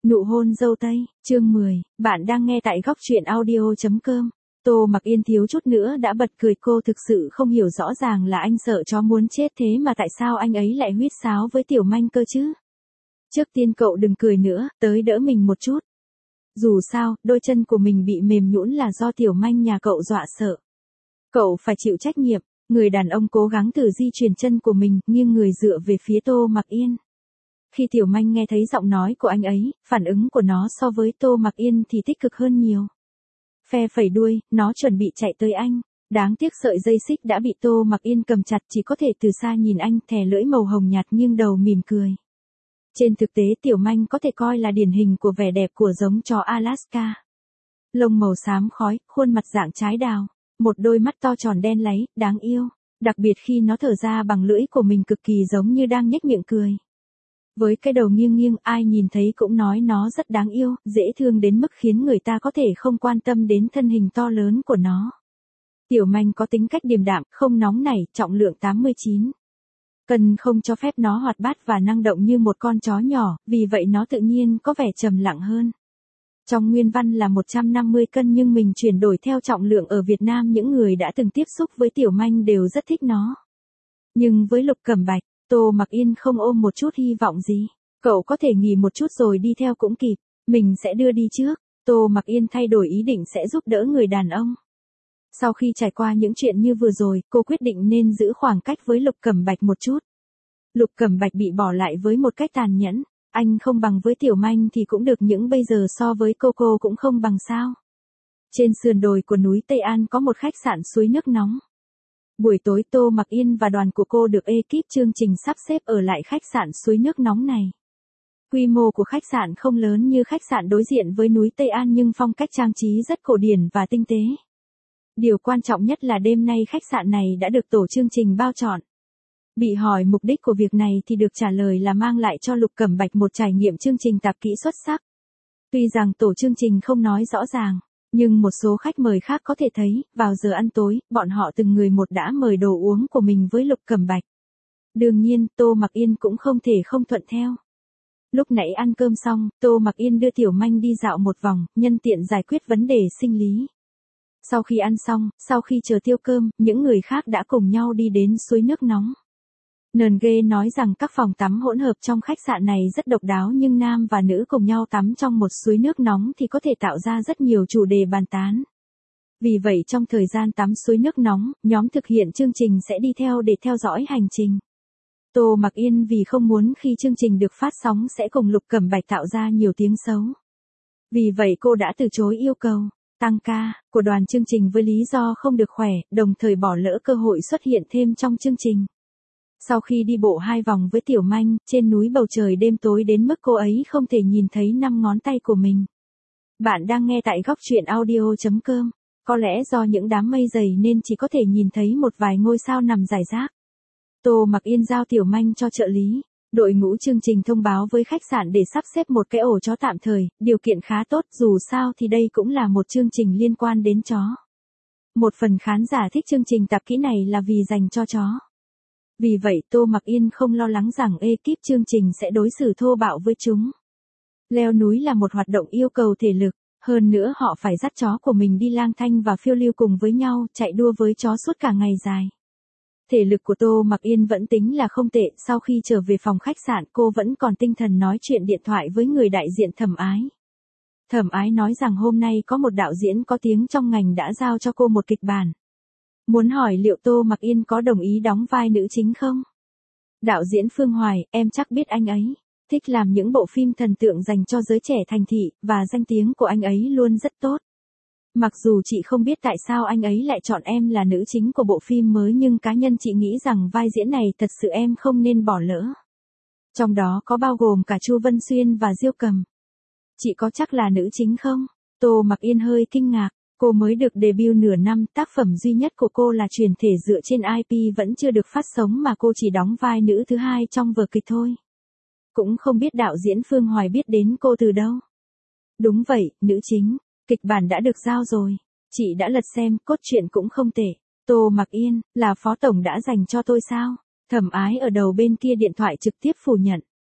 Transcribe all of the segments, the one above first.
Nụ hôn dâu tây, chương 10, bạn đang nghe tại góc truyện audio.com. Tô Mặc Yên thiếu chút nữa đã bật cười, cô thực sự không hiểu rõ ràng là anh sợ chó muốn chết thế mà tại sao anh ấy lại huýt sáo với Tiểu Manh cơ chứ. Trước tiên cậu đừng cười nữa, tới đỡ mình một chút. Dù sao, đôi chân của mình bị mềm nhũn là do Tiểu Manh nhà cậu dọa sợ. Cậu phải chịu trách nhiệm. Người đàn ông cố gắng thử di chuyển chân của mình, nghiêng người dựa về phía Tô Mặc Yên. Khi Tiểu Manh nghe thấy giọng nói của anh ấy, phản ứng của nó so với Tô Mặc Yên thì tích cực hơn nhiều. Phe phẩy đuôi, nó chuẩn bị chạy tới anh. Đáng tiếc sợi dây xích đã bị Tô Mặc Yên cầm chặt, chỉ có thể từ xa nhìn anh, thè lưỡi màu hồng nhạt nghiêng đầu mỉm cười. Trên thực tế Tiểu Manh có thể coi là điển hình của vẻ đẹp của giống chó Alaska. Lông màu xám khói, khuôn mặt dạng trái đào, một đôi mắt to tròn đen láy, đáng yêu. Đặc biệt khi nó thở ra bằng lưỡi của mình cực kỳ giống như đang nhếch miệng cười. Với cái đầu nghiêng nghiêng, ai nhìn thấy cũng nói nó rất đáng yêu, dễ thương đến mức khiến người ta có thể không quan tâm đến thân hình to lớn của nó. Tiểu Manh có tính cách điềm đạm, không nóng nảy, trọng lượng 89 cân không cho phép nó hoạt bát và năng động như một con chó nhỏ, vì vậy nó tự nhiên có vẻ trầm lặng hơn. Trong nguyên văn là 150 cân nhưng mình chuyển đổi theo trọng lượng ở Việt Nam, những người đã từng tiếp xúc với Tiểu Manh đều rất thích nó. Nhưng với Lục Cẩm Bạch, Tô Mặc Yên không ôm một chút hy vọng gì. Cậu có thể nghỉ một chút rồi đi theo cũng kịp, mình sẽ đưa đi trước. Tô Mặc Yên thay đổi ý định sẽ giúp đỡ người đàn ông. Sau khi trải qua những chuyện như vừa rồi, cô quyết định nên giữ khoảng cách với Lục Cẩm Bạch một chút. Lục Cẩm Bạch bị bỏ lại với một cách tàn nhẫn. Anh không bằng với Tiểu Manh thì cũng được, những bây giờ so với cô cũng không bằng sao. Trên sườn đồi của núi Tây An có một khách sạn suối nước nóng. Buổi tối Tô Mặc Yên và đoàn của cô được ekip chương trình sắp xếp ở lại khách sạn suối nước nóng này. Quy mô của khách sạn không lớn như khách sạn đối diện với núi Tây An nhưng phong cách trang trí rất cổ điển và tinh tế. Điều quan trọng nhất là đêm nay khách sạn này đã được tổ chương trình bao trọn. Bị hỏi mục đích của việc này thì được trả lời là mang lại cho Lục Cẩm Bạch một trải nghiệm chương trình tạp kỹ xuất sắc. Tuy rằng tổ chương trình không nói rõ ràng, nhưng một số khách mời khác có thể thấy, vào giờ ăn tối, bọn họ từng người một đã mời đồ uống của mình với Lục Cẩm Bạch. Đương nhiên, Tô Mặc Yên cũng không thể không thuận theo. Lúc nãy ăn cơm xong, Tô Mặc Yên đưa Tiểu Manh đi dạo một vòng, nhân tiện giải quyết vấn đề sinh lý. Sau khi ăn xong, sau khi chờ tiêu cơm, những người khác đã cùng nhau đi đến suối nước nóng. NG nói rằng các phòng tắm hỗn hợp trong khách sạn này rất độc đáo, nhưng nam và nữ cùng nhau tắm trong một suối nước nóng thì có thể tạo ra rất nhiều chủ đề bàn tán. Vì vậy trong thời gian tắm suối nước nóng, nhóm thực hiện chương trình sẽ đi theo để theo dõi hành trình. Tô Mặc Yên vì không muốn khi chương trình được phát sóng sẽ cùng Lục Cẩm Bạch tạo ra nhiều tiếng xấu. Vì vậy cô đã từ chối yêu cầu tăng ca của đoàn chương trình với lý do không được khỏe, đồng thời bỏ lỡ cơ hội xuất hiện thêm trong chương trình. Sau khi đi bộ 2 vòng với Tiểu Manh, trên núi bầu trời đêm tối đến mức cô ấy không thể nhìn thấy 5 ngón tay của mình. Bạn đang nghe tại góc truyện audio.com. Có lẽ do những đám mây dày nên chỉ có thể nhìn thấy một vài ngôi sao nằm rải rác. Tô Mặc Yên giao Tiểu Manh cho trợ lý. Đội ngũ chương trình thông báo với khách sạn để sắp xếp một cái ổ chó tạm thời, điều kiện khá tốt, dù sao thì đây cũng là một chương trình liên quan đến chó. Một phần khán giả thích chương trình tạp kỹ này là vì dành cho chó. Vì vậy Tô Mặc Yên không lo lắng rằng ekip chương trình sẽ đối xử thô bạo với chúng. Leo núi là một hoạt động yêu cầu thể lực, hơn nữa họ phải dắt chó của mình đi lang thang và phiêu lưu cùng với nhau, chạy đua với chó suốt cả ngày dài. Thể lực của Tô Mặc Yên vẫn tính là không tệ, sau khi trở về phòng khách sạn cô vẫn còn tinh thần nói chuyện điện thoại với người đại diện Thẩm Ái. Thẩm Ái nói rằng hôm nay có một đạo diễn có tiếng trong ngành đã giao cho cô một kịch bản. Muốn hỏi liệu Tô Mặc Yên có đồng ý đóng vai nữ chính không? Đạo diễn Phương Hoài, em chắc biết anh ấy. Thích làm những bộ phim thần tượng dành cho giới trẻ thành thị, và danh tiếng của anh ấy luôn rất tốt. Mặc dù chị không biết tại sao anh ấy lại chọn em là nữ chính của bộ phim mới, nhưng cá nhân chị nghĩ rằng vai diễn này thật sự em không nên bỏ lỡ. Trong đó có bao gồm cả Chu Vân Xuyên và Diêu Cầm. Chị có chắc là nữ chính không? Tô Mặc Yên hơi kinh ngạc. Cô mới được debut nửa năm, tác phẩm duy nhất của cô là truyền thể dựa trên IP vẫn chưa được phát sóng mà cô chỉ đóng vai nữ thứ hai trong vở kịch thôi. Cũng không biết đạo diễn Phương Hoài biết đến cô từ đâu. Đúng vậy, nữ chính, kịch bản đã được giao rồi. Chị đã lật xem, cốt truyện cũng không tệ. Tô Mặc Yên, là phó tổng đã dành cho tôi sao? Thẩm Ái ở đầu bên kia điện thoại trực tiếp phủ nhận.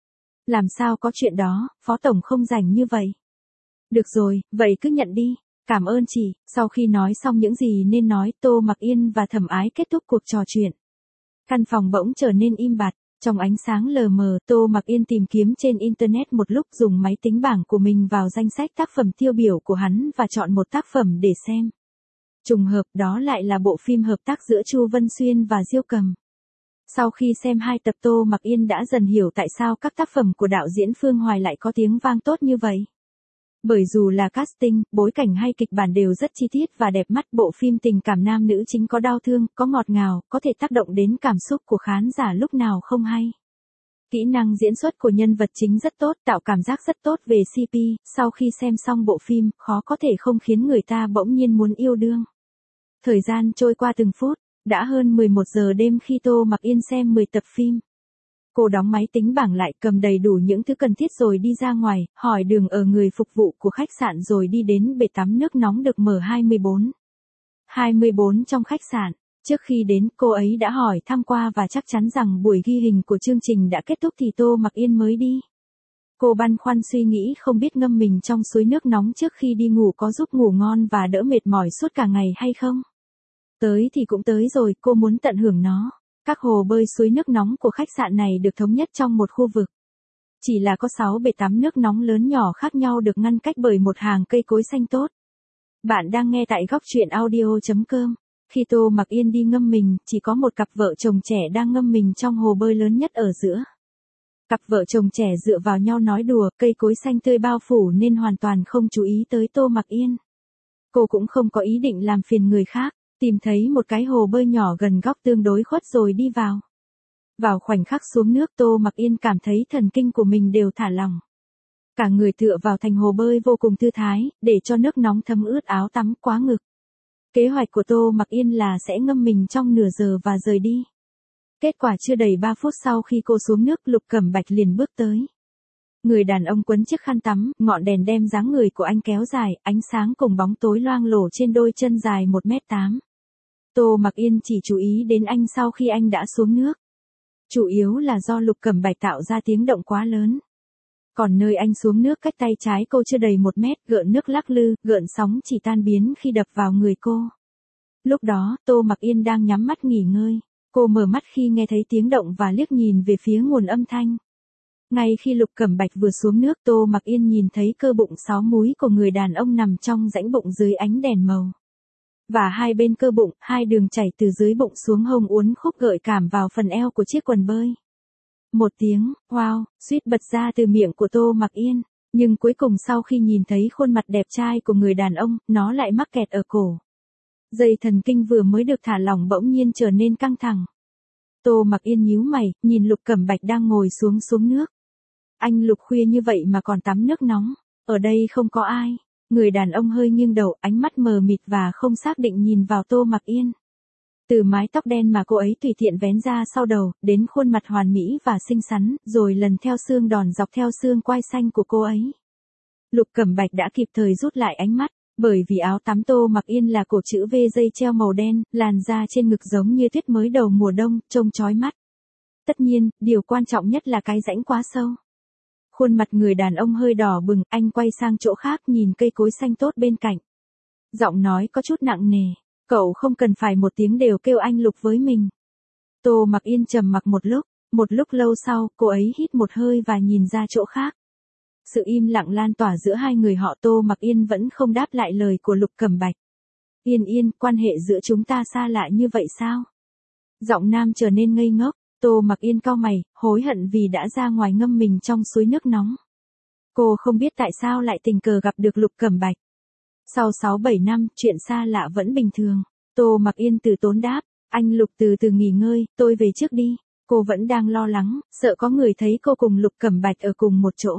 Làm sao có chuyện đó, Phó Tổng không rảnh như vậy. Được rồi, vậy cứ nhận đi. Cảm ơn chị. Sau khi nói xong những gì nên nói, Tô Mặc Yên và Thẩm Ái kết thúc cuộc trò chuyện. Căn phòng bỗng trở nên im bặt. Trong ánh sáng lờ mờ, Tô Mặc Yên tìm kiếm trên Internet một lúc, dùng máy tính bảng của mình vào danh sách tác phẩm tiêu biểu của hắn và chọn một tác phẩm để xem. Trùng hợp đó lại là bộ phim hợp tác giữa Chu Vân Xuyên và Diêu Cầm. Sau khi xem 2 tập, Tô Mặc Yên đã dần hiểu tại sao các tác phẩm của đạo diễn Phương Hoài lại có tiếng vang tốt như vậy. Bởi dù là casting, bối cảnh hay kịch bản đều rất chi tiết và đẹp mắt, bộ phim tình cảm nam nữ chính có đau thương, có ngọt ngào, có thể tác động đến cảm xúc của khán giả lúc nào không hay. Kỹ năng diễn xuất của nhân vật chính rất tốt, tạo cảm giác rất tốt về CP, sau khi xem xong bộ phim, khó có thể không khiến người ta bỗng nhiên muốn yêu đương. Thời gian trôi qua từng phút, đã hơn 11 giờ đêm khi Tô Mặc Yên xem 10 tập phim. Cô đóng máy tính bảng lại, cầm đầy đủ những thứ cần thiết rồi đi ra ngoài, hỏi đường ở người phục vụ của khách sạn rồi đi đến bể tắm nước nóng được mở 24. 24 trong khách sạn. Trước khi đến, cô ấy đã hỏi thăm qua và chắc chắn rằng buổi ghi hình của chương trình đã kết thúc thì Tô Mặc Yên mới đi. Cô băn khoăn suy nghĩ không biết ngâm mình trong suối nước nóng trước khi đi ngủ có giúp ngủ ngon và đỡ mệt mỏi suốt cả ngày hay không. Tới thì cũng tới rồi, cô muốn tận hưởng nó. Các hồ bơi suối nước nóng của khách sạn này được thống nhất trong một khu vực. Chỉ là có 6 bể tắm nước nóng lớn nhỏ khác nhau được ngăn cách bởi một hàng cây cối xanh tốt. Bạn đang nghe tại góc truyện audio.com. Khi Tô Mặc Yên đi ngâm mình, chỉ có một cặp vợ chồng trẻ đang ngâm mình trong hồ bơi lớn nhất ở giữa. Cặp vợ chồng trẻ dựa vào nhau nói đùa, cây cối xanh tươi bao phủ nên hoàn toàn không chú ý tới Tô Mặc Yên. Cô cũng không có ý định làm phiền người khác, tìm thấy một cái hồ bơi nhỏ gần góc tương đối khuất rồi đi vào. Vào khoảnh khắc xuống nước, Tô Mặc Yên cảm thấy thần kinh của mình đều thả lỏng. Cả người tựa vào thành hồ bơi vô cùng thư thái, để cho nước nóng thấm ướt áo tắm quá ngực. Kế hoạch của Tô Mặc Yên là sẽ ngâm mình trong nửa giờ và rời đi. Kết quả chưa đầy 3 phút sau khi cô xuống nước, Lục Cẩm Bạch liền bước tới. Người đàn ông quấn chiếc khăn tắm, ngọn đèn đem dáng người của anh kéo dài, ánh sáng cùng bóng tối loang lổ trên đôi chân dài 1m8. Tô Mặc Yên chỉ chú ý đến anh sau khi anh đã xuống nước. Chủ yếu là do Lục Cẩm Bạch tạo ra tiếng động quá lớn. Còn nơi anh xuống nước cách tay trái cô chưa đầy 1 mét, gợn nước lắc lư, gợn sóng chỉ tan biến khi đập vào người cô. Lúc đó, Tô Mặc Yên đang nhắm mắt nghỉ ngơi. Cô mở mắt khi nghe thấy tiếng động và liếc nhìn về phía nguồn âm thanh. Ngay khi Lục Cẩm Bạch vừa xuống nước, Tô Mặc Yên nhìn thấy cơ bụng 6 múi của người đàn ông nằm trong rãnh bụng dưới ánh đèn màu. Và hai bên cơ bụng, 2 đường chảy từ dưới bụng xuống hông uốn khúc gợi cảm vào phần eo của chiếc quần bơi. Một tiếng, wow, suýt bật ra từ miệng của Tô Mặc Yên. Nhưng cuối cùng sau khi nhìn thấy khuôn mặt đẹp trai của người đàn ông, nó lại mắc kẹt ở cổ. Dây thần kinh vừa mới được thả lỏng bỗng nhiên trở nên căng thẳng. Tô Mặc Yên nhíu mày, nhìn Lục Cẩm Bạch đang ngồi xuống nước. Anh Lục khuya như vậy mà còn tắm nước nóng, ở đây không có ai. Người đàn ông hơi nghiêng đầu, ánh mắt mờ mịt và không xác định nhìn vào Tô Mặc Yên. Từ mái tóc đen mà cô ấy tùy tiện vén ra sau đầu, đến khuôn mặt hoàn mỹ và xinh xắn, rồi lần theo xương đòn dọc theo xương quai xanh của cô ấy. Lục Cẩm Bạch đã kịp thời rút lại ánh mắt, bởi vì áo tắm Tô Mặc Yên là cổ chữ V dây treo màu đen, làn da trên ngực giống như tuyết mới đầu mùa đông, trông chói mắt. Tất nhiên, điều quan trọng nhất là cái rãnh quá sâu. Khuôn mặt người đàn ông hơi đỏ bừng, anh quay sang chỗ khác nhìn cây cối xanh tốt bên cạnh. Giọng nói có chút nặng nề, cậu không cần phải một tiếng đều kêu anh Lục với mình. Tô Mặc Yên trầm mặc một lúc lâu sau, cô ấy hít một hơi và nhìn ra chỗ khác. Sự im lặng lan tỏa giữa hai người họ. Tô Mặc Yên vẫn không đáp lại lời của Lục Cẩm Bạch. Yên, quan hệ giữa chúng ta xa lạ như vậy sao? Giọng nam trở nên ngây ngốc. Tô Mặc Yên cau mày, hối hận vì đã ra ngoài ngâm mình trong suối nước nóng. Cô không biết tại sao lại tình cờ gặp được Lục Cẩm Bạch. Sau 6-7 năm, chuyện xa lạ vẫn bình thường. Tô Mặc Yên từ tốn đáp, anh Lục từ từ nghỉ ngơi, tôi về trước đi. Cô vẫn đang lo lắng, sợ có người thấy cô cùng Lục Cẩm Bạch ở cùng một chỗ.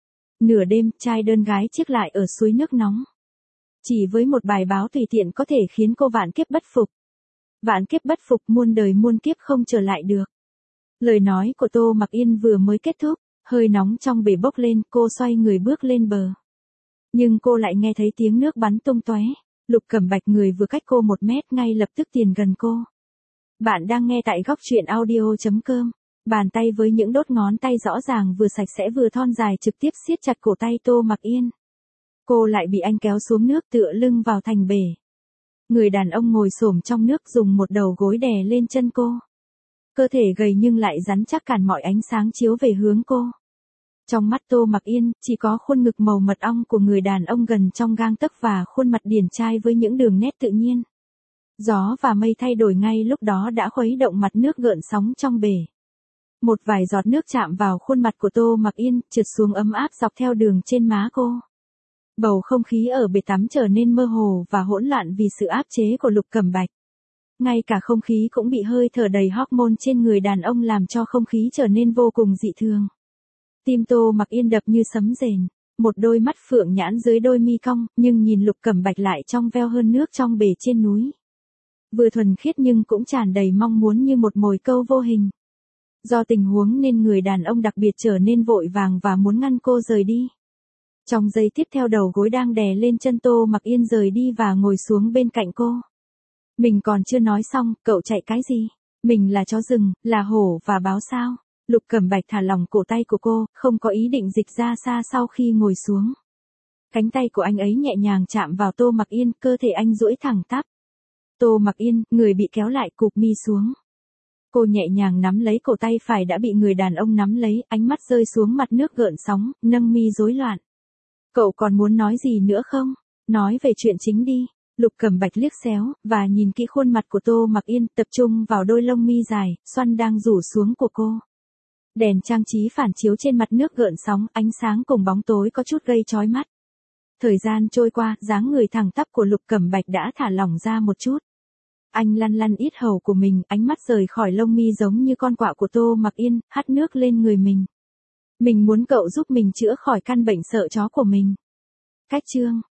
Nửa đêm, trai đơn gái chiếc lại ở suối nước nóng. Chỉ với một bài báo tùy tiện có thể khiến cô vạn kiếp bất phục. Vạn kiếp bất phục, muôn đời muôn kiếp không trở lại được. Lời nói của Tô Mặc Yên vừa mới kết thúc, hơi nóng trong bể bốc lên, cô xoay người bước lên bờ. Nhưng cô lại nghe thấy tiếng nước bắn tung tóe. Lục Cẩm Bạch người vừa cách cô 1 mét ngay lập tức tiến gần cô. Bạn đang nghe tại góc truyện audio.com. Bàn tay với những đốt ngón tay rõ ràng vừa sạch sẽ vừa thon dài trực tiếp siết chặt cổ tay Tô Mặc Yên. Cô lại bị anh kéo xuống nước tựa lưng vào thành bể. Người đàn ông ngồi xổm trong nước dùng một đầu gối đè lên chân cô. Cơ thể gầy nhưng lại rắn chắc cản mọi ánh sáng chiếu về hướng cô. Trong mắt Tô Mặc Yên, chỉ có khuôn ngực màu mật ong của người đàn ông gần trong gang tấc và khuôn mặt điển trai với những đường nét tự nhiên. Gió và mây thay đổi ngay lúc đó đã khuấy động mặt nước gợn sóng trong bể. Một vài giọt nước chạm vào khuôn mặt của Tô Mặc Yên, trượt xuống ấm áp dọc theo đường trên má cô. Bầu không khí ở bể tắm trở nên mơ hồ và hỗn loạn vì sự áp chế của Lục Cẩm Bạch. Ngay cả không khí cũng bị hơi thở đầy hormone trên người đàn ông làm cho không khí trở nên vô cùng dị thường. Tim Tô Mặc Yên đập như sấm rền, một đôi mắt phượng nhãn dưới đôi mi cong, nhưng nhìn Lục Cẩm Bạch lại trong veo hơn nước trong bể trên núi. Vừa thuần khiết nhưng cũng tràn đầy mong muốn như một mồi câu vô hình. Do tình huống nên người đàn ông đặc biệt trở nên vội vàng và muốn ngăn cô rời đi. Trong giây tiếp theo đầu gối đang đè lên chân Tô Mặc Yên rời đi và ngồi xuống bên cạnh cô. Mình còn chưa nói xong, cậu chạy cái gì? Mình là chó rừng, là hổ và báo sao? Lục Cẩm Bạch thả lỏng cổ tay của cô, không có ý định dịch ra xa sau khi ngồi xuống. Cánh tay của anh ấy nhẹ nhàng chạm vào Tô Mặc Yên, cơ thể anh duỗi thẳng tắp. Tô Mặc Yên, người bị kéo lại cụp mi xuống. Cô nhẹ nhàng nắm lấy cổ tay phải đã bị người đàn ông nắm lấy, ánh mắt rơi xuống mặt nước gợn sóng, nâng mi rối loạn. Cậu còn muốn nói gì nữa không? Nói về chuyện chính đi. Lục Cẩm Bạch liếc xéo, và nhìn kỹ khuôn mặt của Tô Mặc Yên, tập trung vào đôi lông mi dài, xoăn đang rủ xuống của cô. Đèn trang trí phản chiếu trên mặt nước gợn sóng, ánh sáng cùng bóng tối có chút gây chói mắt. Thời gian trôi qua, dáng người thẳng tắp của Lục Cẩm Bạch đã thả lỏng ra một chút. Anh lăn lăn yết hầu của mình, ánh mắt rời khỏi lông mi giống như con quạ của Tô Mặc Yên, hắt nước lên người mình. Mình muốn cậu giúp mình chữa khỏi căn bệnh sợ chó của mình. Cách chương